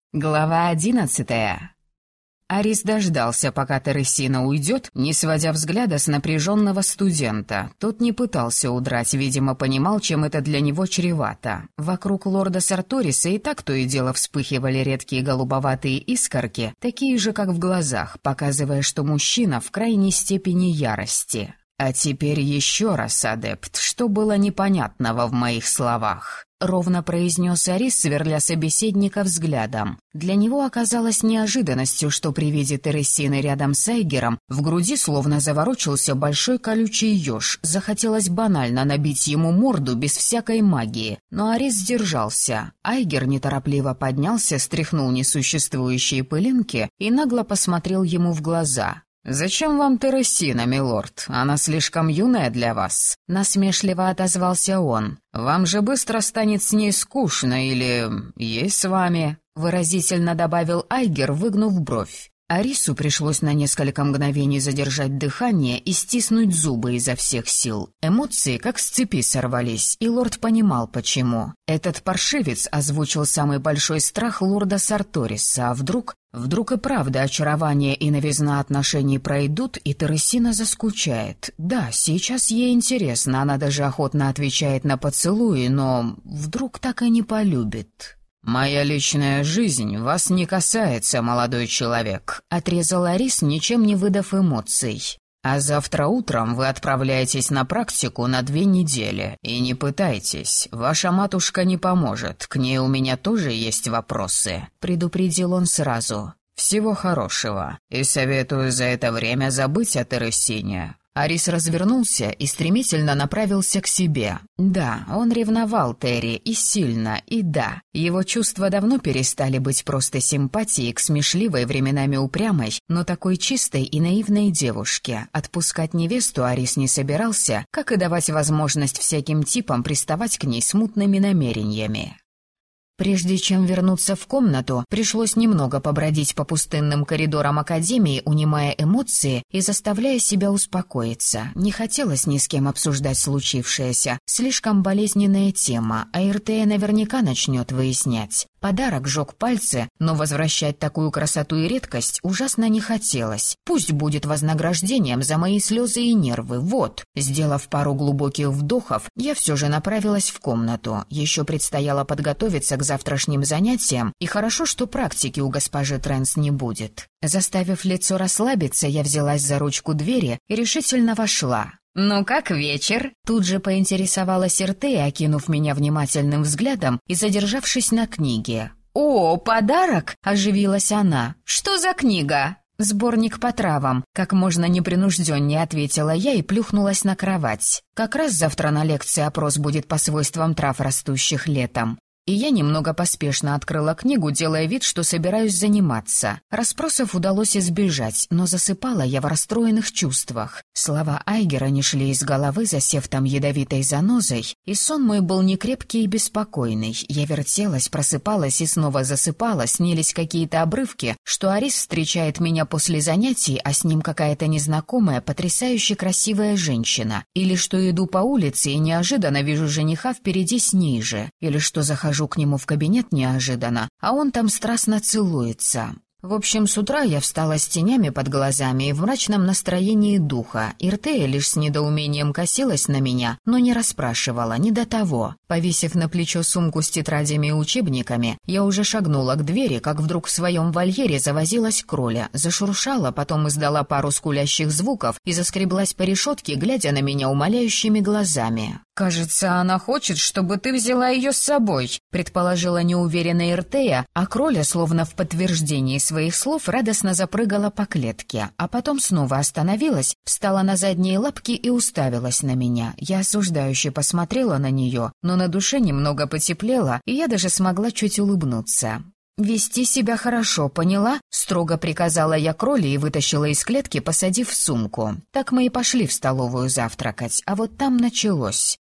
Глава 11. Арис дождался, пока Тересина уйдет, не сводя взгляда с напряженного студента. Тот не пытался удрать, видимо, понимал, чем это для него чревато. Вокруг лорда Сарториса и так то и дело вспыхивали редкие голубоватые искорки, такие же, как в глазах, показывая, что мужчина в крайней степени ярости. «А теперь еще раз, адепт, что было непонятного в моих словах?» — ровно произнес Арис, сверля собеседника взглядом. Для него оказалось неожиданностью, что при виде Тересины рядом с Айгером в груди словно заворочился большой колючий еж. Захотелось банально набить ему морду без всякой магии. Но Арис сдержался. Айгер неторопливо поднялся, стряхнул несуществующие пылинки и нагло посмотрел ему в глаза. «Зачем вам Тересина, милорд? Она слишком юная для вас», — насмешливо отозвался он. «Вам же быстро станет с ней скучно или есть с вами», — выразительно добавил Айгер, выгнув бровь. Арису пришлось на несколько мгновений задержать дыхание и стиснуть зубы изо всех сил. Эмоции как с цепи сорвались, и лорд понимал, почему. Этот паршивец озвучил самый большой страх лорда Сарториса, а вдруг и правда очарование и новизна отношений пройдут, и Тересина заскучает. Да, сейчас ей интересно, она даже охотно отвечает на поцелуи, но вдруг так и не полюбит. «Моя личная жизнь вас не касается, молодой человек», — отрезал Арис, ничем не выдав эмоций. «А завтра утром вы отправляетесь на практику на 2 недели. И не пытайтесь, ваша матушка не поможет, к ней у меня тоже есть вопросы», — предупредил он сразу. «Всего хорошего, и советую за это время забыть о Тересине». Арис развернулся и стремительно направился к себе. Да, он ревновал Терри, и сильно, и да, его чувства давно перестали быть просто симпатией к смешливой, временами упрямой, но такой чистой и наивной девушке. Отпускать невесту Арис не собирался, как и давать возможность всяким типам приставать к ней с мутными намерениями. Прежде чем вернуться в комнату, пришлось немного побродить по пустынным коридорам академии, унимая эмоции и заставляя себя успокоиться. Не хотелось ни с кем обсуждать случившееся. Слишком болезненная тема, а Иртея наверняка начнет выяснять. Подарок жег пальцы, но возвращать такую красоту и редкость ужасно не хотелось. Пусть будет вознаграждением за мои слезы и нервы. Вот. Сделав пару глубоких вдохов, я все же направилась в комнату. Еще предстояло подготовиться к завтрашним занятиям, и хорошо, что практики у госпожи Трэнс не будет. Заставив лицо расслабиться, я взялась за ручку двери и решительно вошла. «Ну как вечер?» Тут же поинтересовалась Иртея, окинув меня внимательным взглядом и задержавшись на книге. «О, подарок!» — оживилась она. «Что за книга?» «Сборник по травам», — как можно непринужденнее ответила я и плюхнулась на кровать. «Как раз завтра на лекции опрос будет по свойствам трав, растущих летом». И я немного поспешно открыла книгу, делая вид, что собираюсь заниматься. Расспросов удалось избежать, но засыпала я в расстроенных чувствах. Слова Айгера не шли из головы, засев там ядовитой занозой, и сон мой был некрепкий и беспокойный. Я вертелась, просыпалась и снова засыпала, снились какие-то обрывки, что Арис встречает меня после занятий, а с ним какая-то незнакомая, потрясающе красивая женщина. Или что иду по улице и неожиданно вижу жениха впереди с ней же. Или что захожу к нему в кабинет неожиданно, а он там страстно целуется. В общем, с утра я встала с тенями под глазами и в мрачном настроении духа. Иртея лишь с недоумением косилась на меня, но не расспрашивала, не до того. Повесив на плечо сумку с тетрадями и учебниками, я уже шагнула к двери, как вдруг в своем вольере завозилась кроля, зашуршала, потом издала пару скулящих звуков и заскреблась по решетке, глядя на меня умоляющими глазами. «Кажется, она хочет, чтобы ты взяла ее с собой», — предположила неуверенная Иртея, а кроля, словно в подтверждении своих слов, радостно запрыгала по клетке, а потом снова остановилась, встала на задние лапки и уставилась на меня. Я осуждающе посмотрела на нее, но на душе немного потеплело, и я даже смогла чуть улыбнуться. «Вести себя хорошо, поняла?» — строго приказала я кроле и вытащила из клетки, посадив в сумку. Так мы и пошли в столовую завтракать, а вот там началось.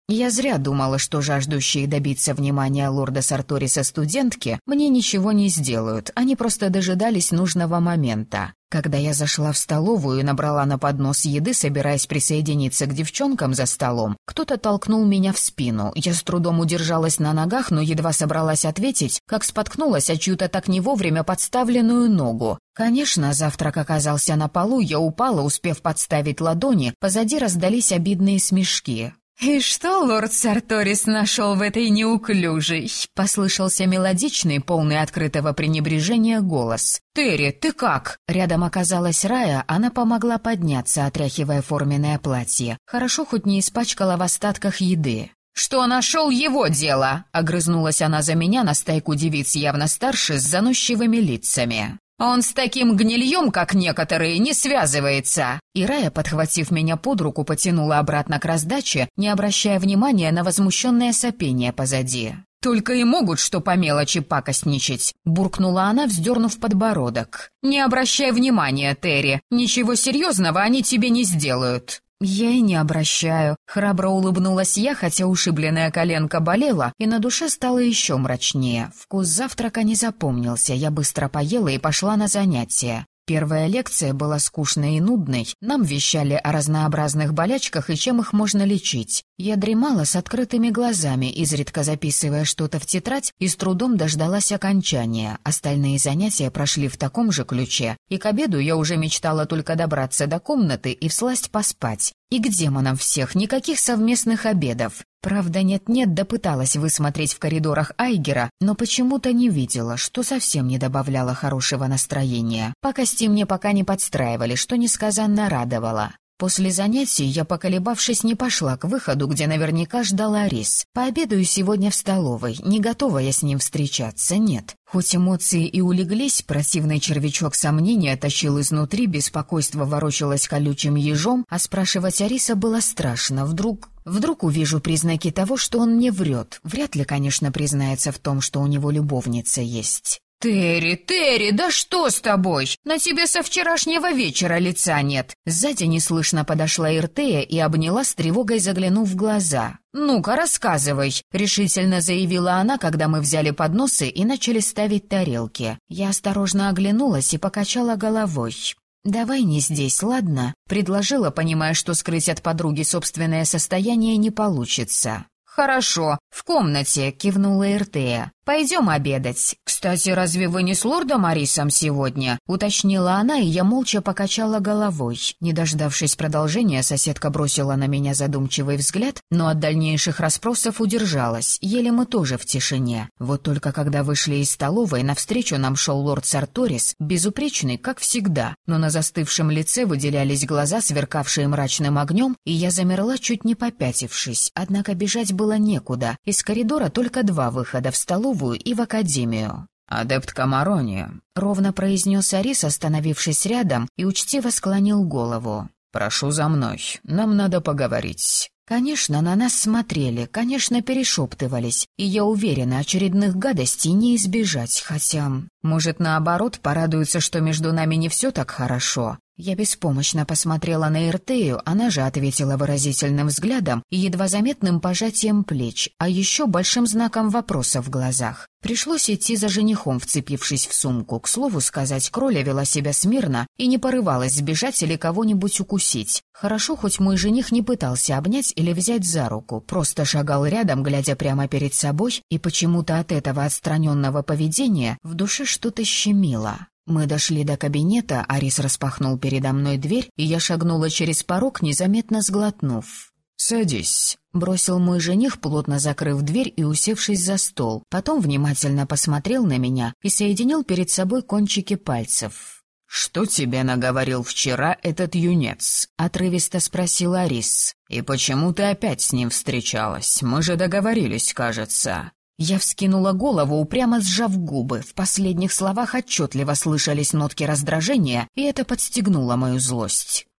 Я зря думала, что жаждущие добиться внимания лорда Сарториса студентки мне ничего не сделают, они просто дожидались нужного момента. Когда я зашла в столовую и набрала на поднос еды, собираясь присоединиться к девчонкам за столом, кто-то толкнул меня в спину. Я с трудом удержалась на ногах, но едва собралась ответить, как споткнулась о чью-то так не вовремя подставленную ногу. Конечно, завтрак оказался на полу, я упала, успев подставить ладони, позади раздались обидные смешки. «И что лорд Сарторис нашел в этой неуклюжей?» — послышался мелодичный, полный открытого пренебрежения голос. «Терри, ты как?» Рядом оказалась Рая, она помогла подняться, отряхивая форменное платье. Хорошо хоть не испачкала в остатках еды. «Что нашел, его дело!» — огрызнулась она за меня на стайку девиц явно старше с заносчивыми лицами. «Он с таким гнильем, как некоторые, не связывается!» И Рая, подхватив меня под руку, потянула обратно к раздаче, не обращая внимания на возмущенное сопение позади. «Только и могут что по мелочи пакостничать!» — буркнула она, вздернув подбородок. «Не обращай внимания, Терри, ничего серьезного они тебе не сделают!» «Я и не обращаю», — храбро улыбнулась я, хотя ушибленная коленка болела, и на душе стало еще мрачнее. Вкус завтрака не запомнился, я быстро поела и пошла на занятия. Первая лекция была скучной и нудной, нам вещали о разнообразных болячках и чем их можно лечить. Я дремала с открытыми глазами, изредка записывая что-то в тетрадь, и с трудом дождалась окончания. Остальные занятия прошли в таком же ключе, и к обеду я уже мечтала только добраться до комнаты и всласть поспать. И к демонам всех, никаких совместных обедов. Правда, нет-нет, да пыталась высмотреть в коридорах Айгера, но почему-то не видела, что совсем не добавляло хорошего настроения. Пакости мне пока не подстраивали, что несказанно радовало. После занятий я, поколебавшись, не пошла к выходу, где наверняка ждал Арис. Пообедаю сегодня в столовой, не готова я с ним встречаться, нет. Хоть эмоции и улеглись, противный червячок сомнения тащил изнутри, беспокойство ворочалось колючим ежом, а спрашивать Ариса было страшно. Вдруг увижу признаки того, что он мне врет. Вряд ли, конечно, признается в том, что у него любовница есть. «Терри, да что с тобой? На тебе со вчерашнего вечера лица нет!» Сзади неслышно подошла Иртея и обняла с тревогой, заглянув в глаза. «Ну-ка, рассказывай», — решительно заявила она, когда мы взяли подносы и начали ставить тарелки. Я осторожно оглянулась и покачала головой. «Давай не здесь, ладно?» — предложила, понимая, что скрыть от подруги собственное состояние не получится. «Хорошо, в комнате», — кивнула Иртея. «Пойдем обедать. Кстати, разве вы не с лордом Арисом сегодня?» — уточнила она, и я молча покачала головой. Не дождавшись продолжения, соседка бросила на меня задумчивый взгляд, но от дальнейших расспросов удержалась. Ели мы тоже в тишине. Вот только когда вышли из столовой, навстречу нам шел лорд Сарторис, безупречный, как всегда, но на застывшем лице выделялись глаза, сверкавшие мрачным огнем, и я замерла, чуть не попятившись. Однако бежать было некуда. Из коридора только два выхода — в столовую и в академию. «Адепт Камарони», — ровно произнес Арис, остановившись рядом, и учтиво склонил голову. «Прошу за мной, нам надо поговорить». Конечно, на нас смотрели, конечно, перешептывались, и я уверена, очередных гадостей не избежать, хотя, может, наоборот, порадуются, что между нами не все так хорошо. Я беспомощно посмотрела на Иртею, она же ответила выразительным взглядом и едва заметным пожатием плеч, а еще большим знаком вопроса в глазах. Пришлось идти за женихом, вцепившись в сумку. К слову сказать, Кроля вела себя смирно и не порывалась сбежать или кого-нибудь укусить. Хорошо, хоть мой жених не пытался обнять или взять за руку, просто шагал рядом, глядя прямо перед собой, и почему-то от этого отстраненного поведения в душе что-то щемило. Мы дошли до кабинета, Арис распахнул передо мной дверь, и я шагнула через порог, незаметно сглотнув. «Садись», — бросил мой жених, плотно закрыв дверь и усевшись за стол. Потом внимательно посмотрел на меня и соединил перед собой кончики пальцев. «Что тебе наговорил вчера этот юнец?» — отрывисто спросил Арис. «И почему ты опять с ним встречалась? Мы же договорились, кажется». Я вскинула голову, упрямо сжав губы. В последних словах отчетливо слышались нотки раздражения, и это подстегнуло мою злость.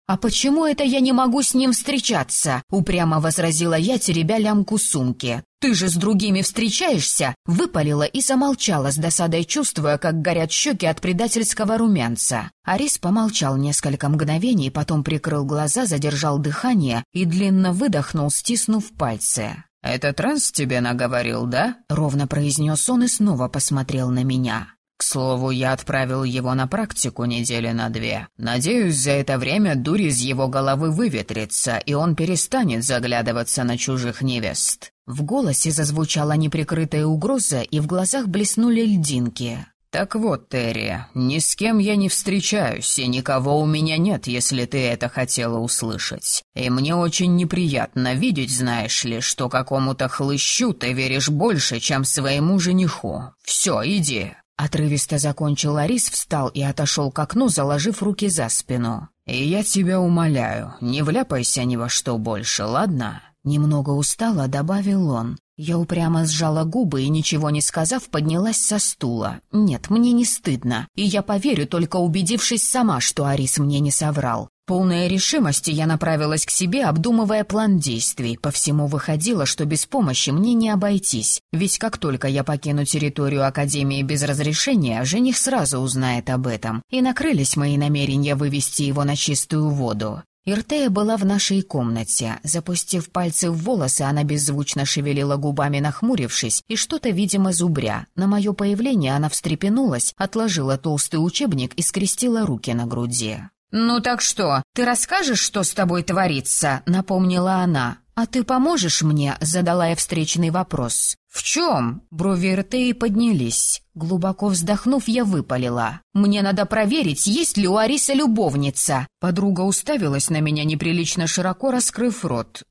«А почему это я не могу с ним встречаться?» — упрямо возразила я, теребя лямку сумки. «Ты же с другими встречаешься?» — выпалила и замолчала с досадой, чувствуя, как горят щеки от предательского румянца. Арис помолчал несколько мгновений, потом прикрыл глаза, задержал дыхание и длинно выдохнул, стиснув пальцы. «Это Транс тебе наговорил, да?» — ровно произнес он и снова посмотрел на меня. «К слову, я отправил его на практику недели на 2. Надеюсь, за это время дурь из его головы выветрится, и он перестанет заглядываться на чужих невест». В голосе зазвучала неприкрытая угроза, и в глазах блеснули льдинки. «Так вот, Терри, ни с кем я не встречаюсь, и никого у меня нет, если ты это хотела услышать. И мне очень неприятно видеть, знаешь ли, что какому-то хлыщу ты веришь больше, чем своему жениху. Все, иди». Отрывисто закончил Арис, встал и отошел к окну, заложив руки за спину. «И я тебя умоляю, не вляпайся ни во что больше, ладно?» Немного устало добавил он. Я упрямо сжала губы и, ничего не сказав, поднялась со стула. Нет, мне не стыдно, и я поверю, только убедившись сама, что Арис мне не соврал. Полная решимости я направилась к себе, обдумывая план действий. По всему выходило, что без помощи мне не обойтись, ведь как только я покину территорию Академии без разрешения, жених сразу узнает об этом, и накрылись мои намерения вывести его на чистую воду. Иртея была в нашей комнате. Запустив пальцы в волосы, она беззвучно шевелила губами, нахмурившись, и что-то, видимо, зубря. На мое появление она встрепенулась, отложила толстый учебник и скрестила руки на груди. «Ну так что, ты расскажешь, что с тобой творится?» — напомнила она. «А ты поможешь мне?» — задала я встречный вопрос. «В чем?» — брови Иртеи поднялись. Глубоко вздохнув, я выпалила. «Мне надо проверить, есть ли у Ариса любовница». Подруга уставилась на меня, неприлично широко раскрыв рот.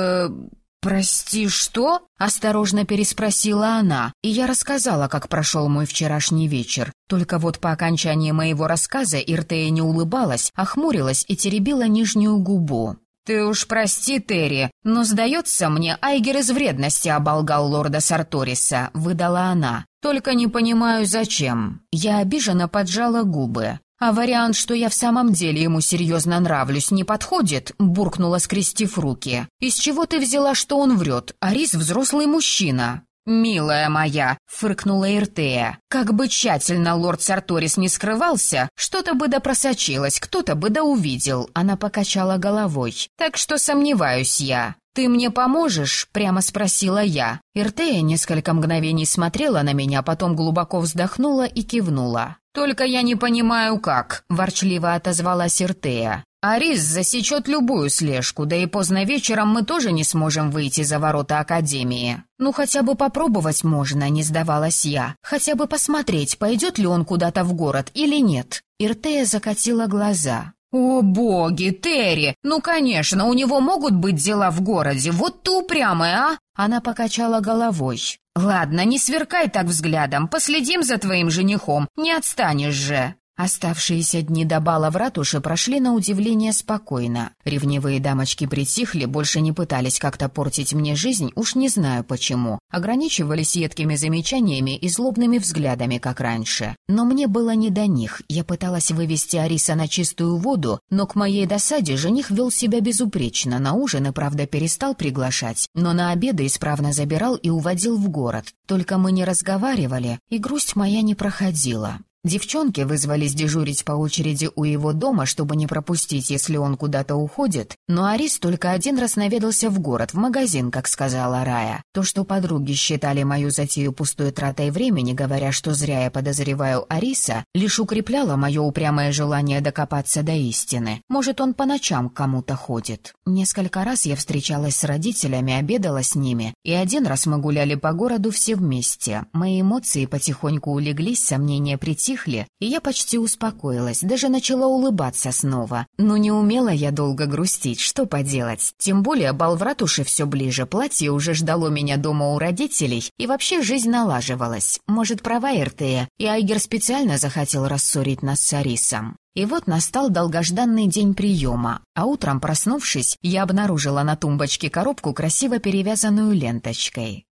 «Прости, что?» — осторожно переспросила она, и я рассказала, как прошел мой вчерашний вечер. Только вот по окончании моего рассказа Иртея не улыбалась, а хмурилась и теребила нижнюю губу. «Ты уж прости, Терри, но, сдается мне, Айгер из вредности оболгал лорда Сарториса», — выдала она. «Только не понимаю, зачем». Я обиженно поджала губы. «А вариант, что я в самом деле ему серьезно нравлюсь, не подходит?» — буркнула, скрестив руки. «Из чего ты взяла, что он врет? Арис взрослый мужчина». «Милая моя», — фыркнула Иртея, — «как бы тщательно лорд Сарторис не скрывался, что-то бы да просочилось, кто-то бы да увидел». Она покачала головой. «Так что сомневаюсь я». «Ты мне поможешь?» — прямо спросила я. Иртея несколько мгновений смотрела на меня, потом глубоко вздохнула и кивнула. «Только я не понимаю, как», — ворчливо отозвалась Иртея. «Арис засечет любую слежку, да и поздно вечером мы тоже не сможем выйти за ворота Академии». «Ну, хотя бы попробовать можно», — не сдавалась я. «Хотя бы посмотреть, пойдет ли он куда-то в город или нет». Иртея закатила глаза. «О, боги, Терри! Ну, конечно, у него могут быть дела в городе, вот ты упрямая, а?» Она покачала головой. «Ладно, не сверкай так взглядом, последим за твоим женихом, не отстанешь же». Оставшиеся дни до бала в ратуше прошли на удивление спокойно. Ревнивые дамочки притихли, больше не пытались как-то портить мне жизнь, уж не знаю почему. Ограничивались едкими замечаниями и злобными взглядами, как раньше. Но мне было не до них. Я пыталась вывести Ариса на чистую воду, но к моей досаде жених вел себя безупречно. На ужины, правда, перестал приглашать, но на обеды исправно забирал и уводил в город. Только мы не разговаривали, и грусть моя не проходила. Девчонки вызвались дежурить по очереди у его дома, чтобы не пропустить, если он куда-то уходит, но Арис только один раз наведался в город, в магазин, как сказала Рая. То, что подруги считали мою затею пустой тратой времени, говоря, что зря я подозреваю Ариса, лишь укрепляло мое упрямое желание докопаться до истины. Может, он по ночам к кому-то ходит. Несколько раз я встречалась с родителями, обедала с ними, и один раз мы гуляли по городу все вместе. Мои эмоции потихоньку улеглись, сомнения притихли, и я почти успокоилась, даже начала улыбаться снова. Но не умела я долго грустить, что поделать. Тем более бал в ратуше все ближе, платье уже ждало меня дома у родителей, и вообще жизнь налаживалась. Может, права Иртея, и Айгер специально захотел рассорить нас с Арисом. И вот настал долгожданный день приема, а утром, проснувшись, я обнаружила на тумбочке коробку, красиво перевязанную ленточкой.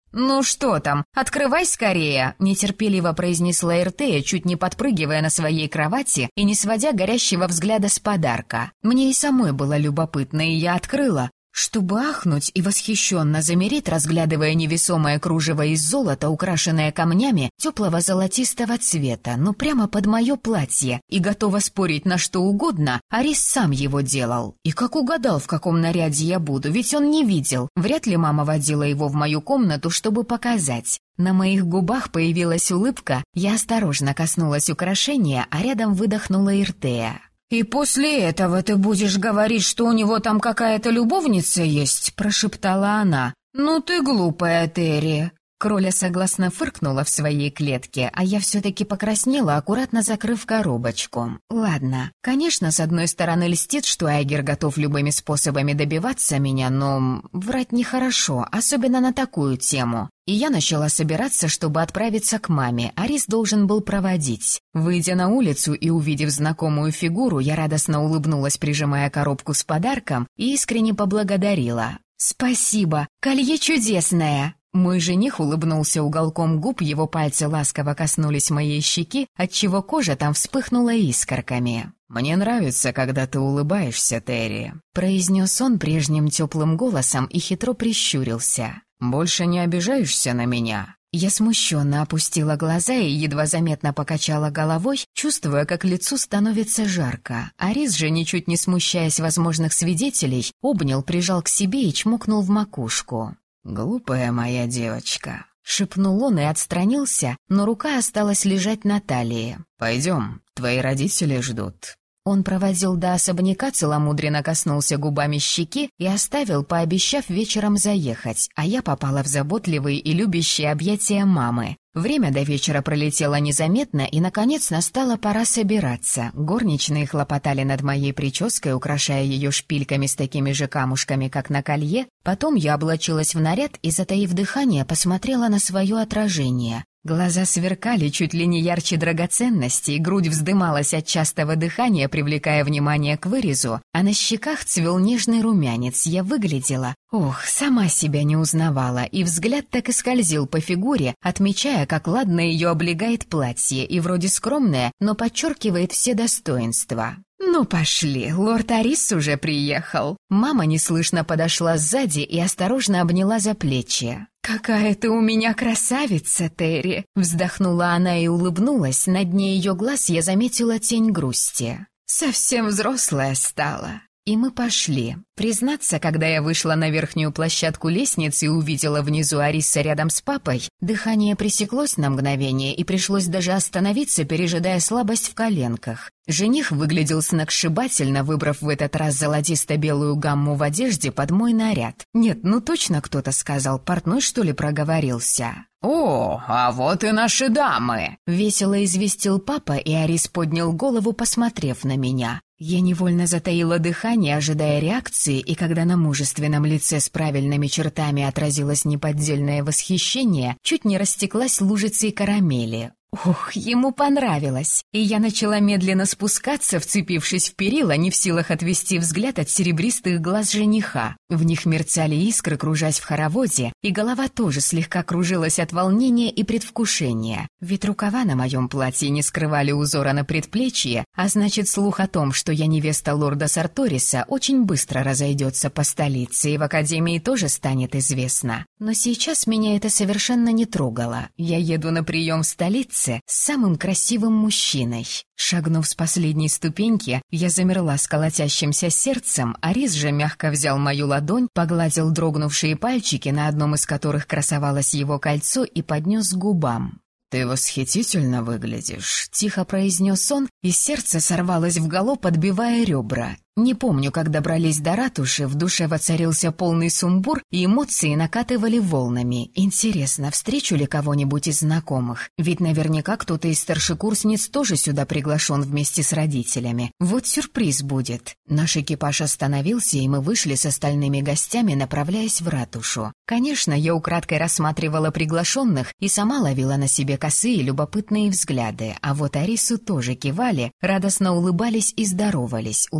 «Ну что там, открывай скорее!» — нетерпеливо произнесла Эртея, чуть не подпрыгивая на своей кровати и не сводя горящего взгляда с подарка. Мне и самой было любопытно, и я открыла, чтобы ахнуть и восхищенно замереть, разглядывая невесомое кружево из золота, украшенное камнями теплого золотистого цвета, ну прямо под мое платье, и готова спорить на что угодно, Арис сам его делал. И как угадал, в каком наряде я буду, ведь он не видел. Вряд ли мама водила его в мою комнату, чтобы показать. На моих губах появилась улыбка, я осторожно коснулась украшения, а рядом выдохнула Эртея. «И после этого ты будешь говорить, что у него там какая-то любовница есть?» — прошептала она. «Ну ты глупая, Терри». Кроля согласно фыркнула в своей клетке, а я все-таки покраснела, аккуратно закрыв коробочку. Ладно, конечно, с одной стороны льстит, что Айгер готов любыми способами добиваться меня, но врать нехорошо, особенно на такую тему. И я начала собираться, чтобы отправиться к маме, Арис должен был проводить. Выйдя на улицу и увидев знакомую фигуру, я радостно улыбнулась, прижимая коробку с подарком, и искренне поблагодарила. «Спасибо, колье чудесное!» Мой жених улыбнулся уголком губ, его пальцы ласково коснулись моей щеки, отчего кожа там вспыхнула искорками. «Мне нравится, когда ты улыбаешься, Терри», — произнес он прежним теплым голосом и хитро прищурился. «Больше не обижаешься на меня?» Я смущенно опустила глаза и едва заметно покачала головой, чувствуя, как лицу становится жарко. Арис же, ничуть не смущаясь возможных свидетелей, обнял, прижал к себе и чмокнул в макушку. «Глупая моя девочка», — шепнул он и отстранился, но рука осталась лежать на талии. «Пойдем, твои родители ждут». Он проводил до особняка, целомудренно коснулся губами щеки и оставил, пообещав вечером заехать, а я попала в заботливые и любящие объятия мамы. Время до вечера пролетело незаметно, и, наконец, настала пора собираться. Горничные хлопотали над моей прической, украшая ее шпильками с такими же камушками, как на колье. Потом я облачилась в наряд и, затаив дыхание, посмотрела на свое отражение. Глаза сверкали чуть ли не ярче драгоценностей, грудь вздымалась от частого дыхания, привлекая внимание к вырезу, а на щеках цвел нежный румянец. Я выглядела... Ох, сама себя не узнавала, и взгляд так и скользил по фигуре, отмечая, как ладно ее облегает платье, и вроде скромное, но подчеркивает все достоинства. «Ну пошли, лорд Арис уже приехал». Мама неслышно подошла сзади и осторожно обняла за плечи. «Какая ты у меня красавица, Терри!» Вздохнула она и улыбнулась, на дне ее глаз я заметила тень грусти. «Совсем взрослая стала». И мы пошли. Признаться, когда я вышла на верхнюю площадку лестницы и увидела внизу Ариса рядом с папой, дыхание пресеклось на мгновение и пришлось даже остановиться, пережидая слабость в коленках. Жених выглядел сногсшибательно, выбрав в этот раз золотисто-белую гамму в одежде под мой наряд. Нет, ну точно кто-то сказал, портной что ли проговорился. «О, а вот и наши дамы!» — весело известил папа, и Арис поднял голову, посмотрев на меня. Я невольно затаила дыхание, ожидая реакции, и когда на мужественном лице с правильными чертами отразилось неподдельное восхищение, чуть не растеклась лужицей карамели. Ох, ему понравилось, и я начала медленно спускаться, вцепившись в перила, не в силах отвести взгляд от серебристых глаз жениха. В них мерцали искры, кружась в хороводе, и голова тоже слегка кружилась от волнения и предвкушения. Ведь рукава на моем платье не скрывали узора на предплечье, а значит, слух о том, что я невеста лорда Сарториса, очень быстро разойдется по столице, и в академии тоже станет известно. Но сейчас меня это совершенно не трогало. Я еду на прием в столицу с самым красивым мужчиной. Шагнув с последней ступеньки, я замерла с колотящимся сердцем, а Арис же мягко взял мою ладонь, погладил дрогнувшие пальчики, на одном из которых красовалось его кольцо, и поднес к губам. «Ты восхитительно выглядишь», — тихо произнес он, и сердце сорвалось в галоп, отбивая ребра. Не помню, как добрались до ратуши, в душе воцарился полный сумбур, и эмоции накатывали волнами. Интересно, встречу ли кого-нибудь из знакомых? Ведь наверняка кто-то из старшекурсниц тоже сюда приглашен вместе с родителями. Вот сюрприз будет. Наш экипаж остановился, и мы вышли с остальными гостями, направляясь в ратушу. Конечно, я украдкой рассматривала приглашенных и сама ловила на себе косые любопытные взгляды, а вот Арису тоже кивали, радостно улыбались и здоровались, улыбались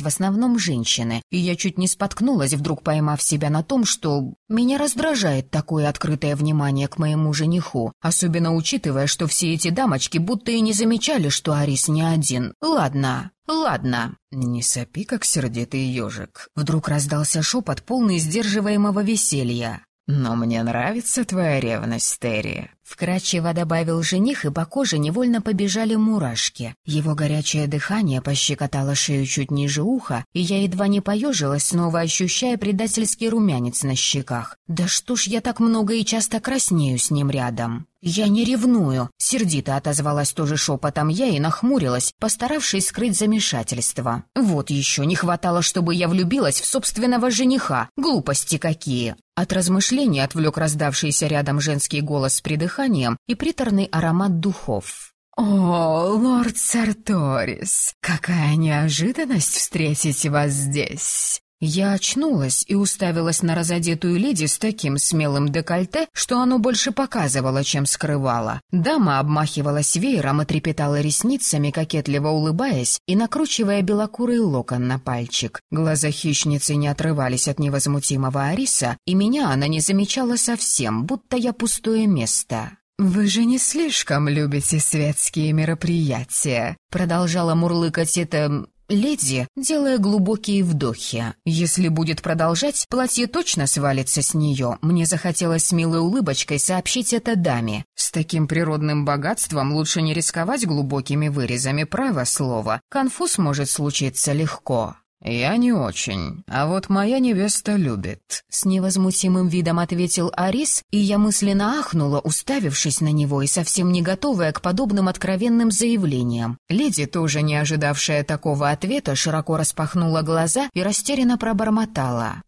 в основном женщины, и я чуть не споткнулась, вдруг поймав себя на том, что меня раздражает такое открытое внимание к моему жениху, особенно учитывая, что все эти дамочки будто и не замечали, что Арис не один. Ладно. Не сопи, как сердитый ежик. Вдруг раздался шепот, полный сдерживаемого веселья. «Но мне нравится твоя ревность, Терри», — вкрадчиво добавил жених, и по коже невольно побежали мурашки. Его горячее дыхание пощекотало шею чуть ниже уха, и я едва не поежилась, снова ощущая предательский румянец на щеках. «Да что ж я так много и часто краснею с ним рядом?» «Я не ревную», — сердито отозвалась тоже шепотом я и нахмурилась, постаравшись скрыть замешательство. «Вот еще не хватало, чтобы я влюбилась в собственного жениха. Глупости какие!» От размышлений отвлек раздавшийся рядом женский голос с придыханием и приторный аромат духов. «О, лорд Сарторис, какая неожиданность встретить вас здесь!» Я очнулась и уставилась на разодетую леди с таким смелым декольте, что оно больше показывало, чем скрывало. Дама обмахивалась веером и трепетала ресницами, кокетливо улыбаясь и накручивая белокурый локон на пальчик. Глаза хищницы не отрывались от невозмутимого Ариса, и меня она не замечала совсем, будто я пустое место. «Вы же не слишком любите светские мероприятия», — продолжала мурлыкать эта леди, делая глубокие вдохи. Если будет продолжать, платье точно свалится с нее. Мне захотелось с милой улыбочкой сообщить это даме. С таким природным богатством лучше не рисковать глубокими вырезами, право слово. Конфуз может случиться легко. «Я не очень, а вот моя невеста любит», — с невозмутимым видом ответил Арис, и я мысленно ахнула, уставившись на него и совсем не готовая к подобным откровенным заявлениям. Леди, тоже не ожидавшая такого ответа, широко распахнула глаза и растерянно пробормотала.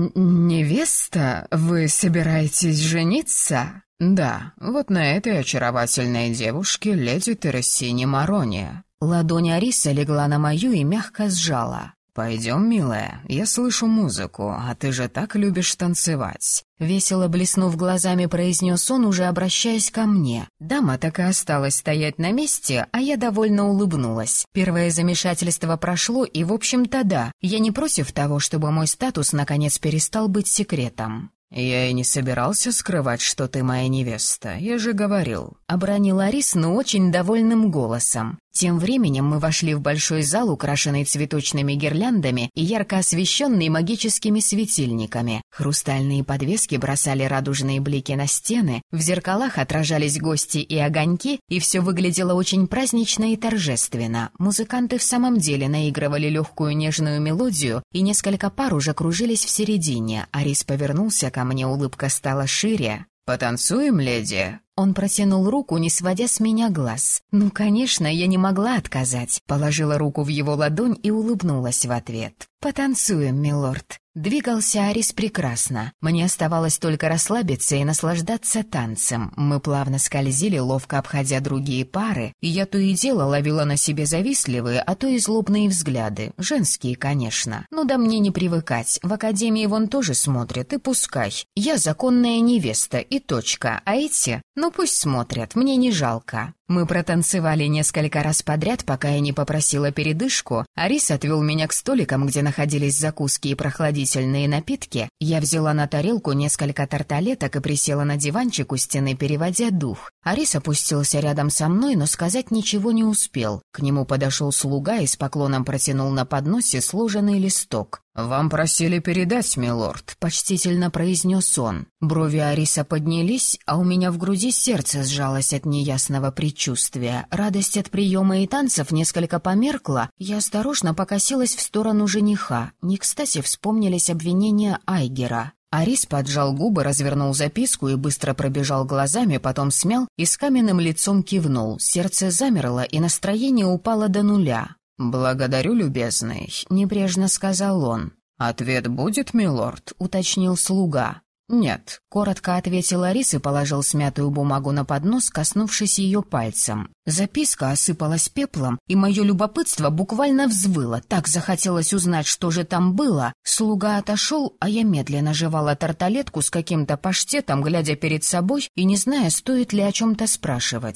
«Невеста? Вы собираетесь жениться?» «Да, вот на этой очаровательной девушке, леди Терессине Мароне». Ладонь Ариса легла на мою и мягко сжала. «Пойдем, милая, я слышу музыку, а ты же так любишь танцевать». Весело блеснув глазами, произнес он, уже обращаясь ко мне. Дама так и осталась стоять на месте, а я довольно улыбнулась. Первое замешательство прошло, и, в общем-то, да, я не против того, чтобы мой статус наконец перестал быть секретом. «Я и не собирался скрывать, что ты моя невеста, я же говорил», — обронил Арис, но очень довольным голосом. Тем временем мы вошли в большой зал, украшенный цветочными гирляндами и ярко освещенный магическими светильниками. Хрустальные подвески бросали радужные блики на стены, в зеркалах отражались гости и огоньки, и все выглядело очень празднично и торжественно. Музыканты в самом деле наигрывали легкую нежную мелодию, и несколько пар уже кружились в середине. Арис повернулся ко мне, улыбка стала шире. «Потанцуем, леди?» Он протянул руку, не сводя с меня глаз. Ну, конечно, я не могла отказать. Положила руку в его ладонь и улыбнулась в ответ. «Потанцуем, милорд». Двигался Арис прекрасно. Мне оставалось только расслабиться и наслаждаться танцем. Мы плавно скользили, ловко обходя другие пары, и я то и дело ловила на себе завистливые, а то и злобные взгляды. Женские, конечно. Ну да мне не привыкать. В академии вон тоже смотрят, и пускай. Я законная невеста, и точка. А эти? Ну пусть смотрят, мне не жалко. Мы протанцевали несколько раз подряд, пока я не попросила передышку. Арис отвел меня к столикам, где находились закуски и прохладительные напитки. Я взяла на тарелку несколько тарталеток и присела на диванчик у стены, переводя дух. Арис опустился рядом со мной, но сказать ничего не успел. К нему подошел слуга и с поклоном протянул на подносе сложенный листок. «Вам просили передать, милорд», — почтительно произнес он. Брови Ариса поднялись, а у меня в груди сердце сжалось от неясного предчувствия. Радость от приема и танцев несколько померкла. Я осторожно покосилась в сторону жениха. Не кстати вспомнились обвинения Айгера. Арис поджал губы, развернул записку и быстро пробежал глазами, потом смял и с каменным лицом кивнул. Сердце замерло, и настроение упало до нуля. «Благодарю, любезный», — небрежно сказал он. «Ответ будет, милорд?» — уточнил слуга. «Нет», — коротко ответил Арис и положил смятую бумагу на поднос, коснувшись ее пальцем. Записка осыпалась пеплом, и мое любопытство буквально взвыло. Так захотелось узнать, что же там было. Слуга отошел, а я медленно жевала тарталетку с каким-то паштетом, глядя перед собой и не зная, стоит ли о чем-то спрашивать.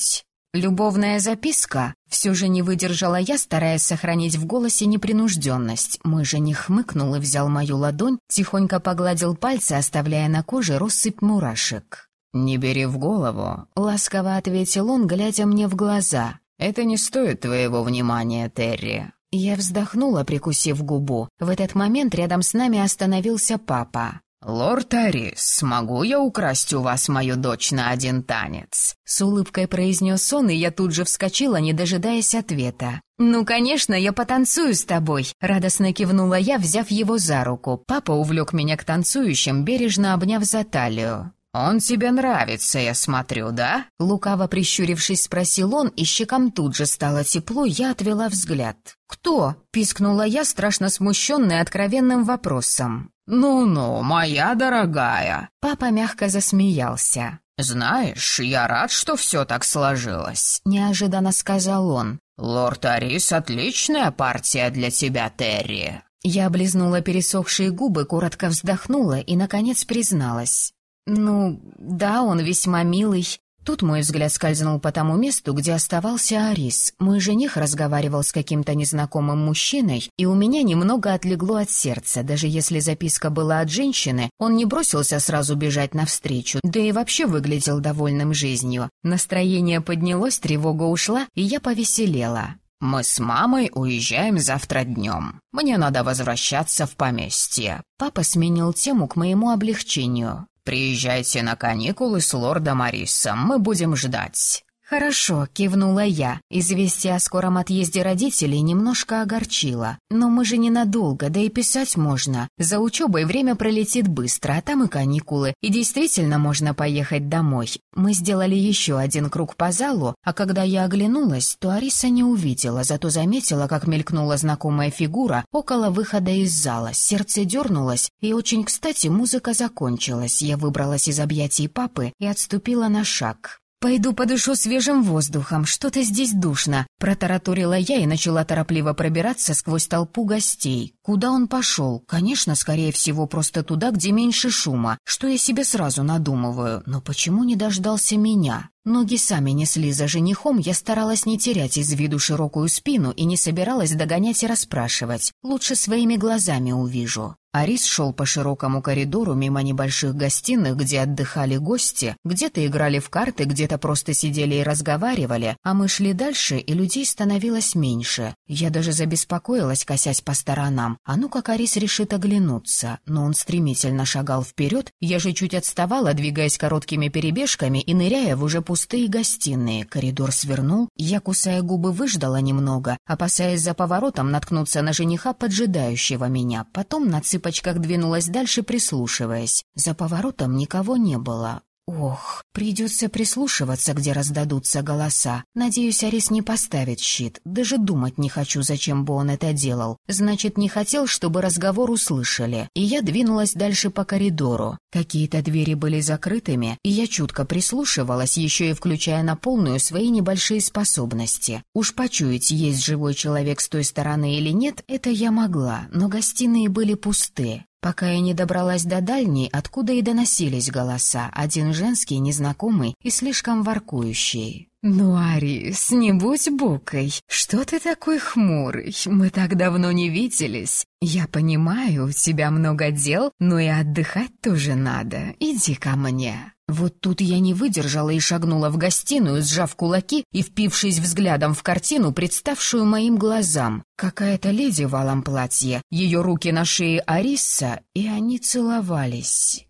Любовная записка? Все же не выдержала я, стараясь сохранить в голосе непринужденность. Мой жених хмыкнул и взял мою ладонь, тихонько погладил пальцы, оставляя на коже россыпь мурашек. «Не бери в голову», — ласково ответил он, глядя мне в глаза. «Это не стоит твоего внимания, Терри». Я вздохнула, прикусив губу. В этот момент рядом с нами остановился папа. «Лорд Арис, могу я украсть у вас мою дочь на один танец?» С улыбкой произнес он, и я тут же вскочила, не дожидаясь ответа. «Ну, конечно, я потанцую с тобой», — радостно кивнула я, взяв его за руку. Папа увлек меня к танцующим, бережно обняв за талию. «Он тебе нравится, я смотрю, да?» Лукаво прищурившись, спросил он, и щекам тут же стало тепло, я отвела взгляд. «Кто?» — пискнула я, страшно смущенная откровенным вопросом. «Ну-ну, моя дорогая!» Папа мягко засмеялся. «Знаешь, я рад, что все так сложилось», — неожиданно сказал он. «Лорд Арис — отличная партия для тебя, Терри». Я облизнула пересохшие губы, коротко вздохнула и, наконец, призналась. «Ну, да, он весьма милый». Тут мой взгляд скользнул по тому месту, где оставался Арис. Мой жених разговаривал с каким-то незнакомым мужчиной, и у меня немного отлегло от сердца. Даже если записка была от женщины, он не бросился сразу бежать навстречу, да и вообще выглядел довольным жизнью. Настроение поднялось, тревога ушла, и я повеселела. «Мы с мамой уезжаем завтра днем. Мне надо возвращаться в поместье». Папа сменил тему к моему облегчению. «Приезжайте на каникулы с лордом Арисом, мы будем ждать». «Хорошо», — кивнула я. Известие о скором отъезде родителей немножко огорчило. «Но мы же ненадолго, да и писать можно. За учебой время пролетит быстро, а там и каникулы. И действительно можно поехать домой». Мы сделали еще один круг по залу, а когда я оглянулась, то Ариса не увидела, зато заметила, как мелькнула знакомая фигура около выхода из зала. Сердце дернулось, и очень кстати музыка закончилась. Я выбралась из объятий папы и отступила на шаг. «Пойду подышу свежим воздухом, что-то здесь душно», — протараторила я и начала торопливо пробираться сквозь толпу гостей. Куда он пошел? Конечно, скорее всего, просто туда, где меньше шума, что я себе сразу надумываю. Но почему не дождался меня? Ноги сами несли за женихом, я старалась не терять из виду широкую спину и не собиралась догонять и расспрашивать. Лучше своими глазами увижу. Арис шел по широкому коридору мимо небольших гостиных, где отдыхали гости, где-то играли в карты, где-то просто сидели и разговаривали, а мы шли дальше, и людей становилось меньше. Я даже забеспокоилась, косясь по сторонам. А ну как Арис решит оглянуться. Но он стремительно шагал вперед, я же чуть отставала, двигаясь короткими перебежками и ныряя в уже пустые гостиные. Коридор свернул, я, кусая губы, выждала немного, опасаясь за поворотом наткнуться на жениха, поджидающего меня. Потом на цыпочках двинулась дальше, прислушиваясь. За поворотом никого не было. Ох, придется прислушиваться, где раздадутся голоса. Надеюсь, Арис не поставит щит. Даже думать не хочу, зачем бы он это делал. Значит, не хотел, чтобы разговор услышали. И я двинулась дальше по коридору. Какие-то двери были закрытыми, и я чутко прислушивалась, еще и включая на полную свои небольшие способности. Уж почуять, есть живой человек с той стороны или нет, это я могла, но гостиные были пусты. Пока я не добралась до дальней, откуда и доносились голоса, один женский, незнакомый и слишком воркующий. «Ну, Арис, не будь букой, что ты такой хмурый? Мы так давно не виделись. Я понимаю, у тебя много дел, но и отдыхать тоже надо. Иди ко мне». Вот тут я не выдержала и шагнула в гостиную, сжав кулаки и впившись взглядом в картину, представшую моим глазам. Какая-то леди в алом платье, ее руки на шее Ариса, и они целовались.